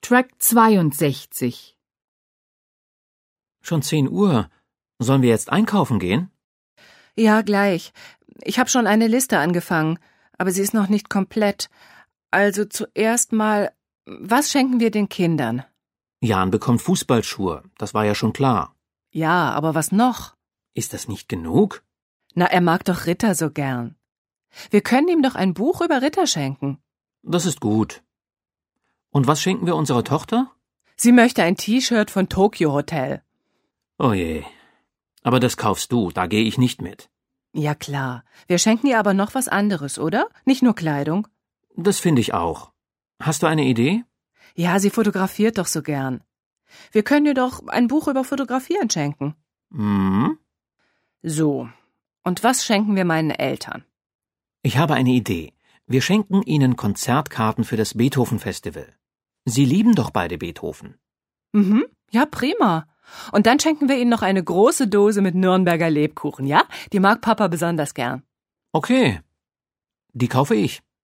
Track 62. Schon 10 Uhr. Sollen wir jetzt einkaufen gehen? Ja, gleich. Ich habe schon eine Liste angefangen, aber sie ist noch nicht komplett. Also zuerst mal, was schenken wir den Kindern? Jan bekommt Fußballschuhe, das war ja schon klar. Ja, aber was noch? Ist das nicht genug? Na, er mag doch Ritter so gern. Wir können ihm doch ein Buch über Ritter schenken. Das ist gut. Und was schenken wir unserer Tochter? Sie möchte ein T-Shirt von Tokyo Hotel. Oh je. Aber das kaufst du, da gehe ich nicht mit. Ja klar. Wir schenken ihr aber noch was anderes, oder? Nicht nur Kleidung. Das finde ich auch. Hast du eine Idee? Ja, sie fotografiert doch so gern. Wir können ihr doch ein Buch über Fotografieren schenken. Hm? So. Und was schenken wir meinen Eltern? Ich habe eine Idee. Wir schenken ihnen Konzertkarten für das Beethoven-Festival. Sie lieben doch beide Beethoven. Mhm, ja, prima. Und dann schenken wir ihnen noch eine große Dose mit Nürnberger Lebkuchen, ja? Die mag Papa besonders gern. Okay. Die kaufe ich.